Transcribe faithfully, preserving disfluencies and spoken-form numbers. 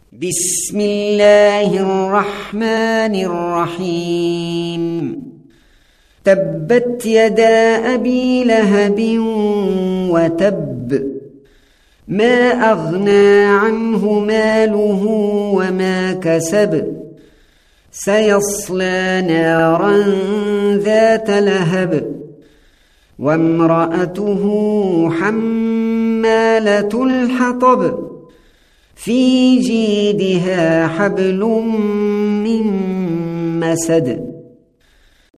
بسم الله الرحمن الرحيم تبت يدا أبي لهب وتب ما أغنى عنه ماله وما كسب سيصلى نارا ذات لهب وامرأته حمالة الحطب في جيدها حبل من مسد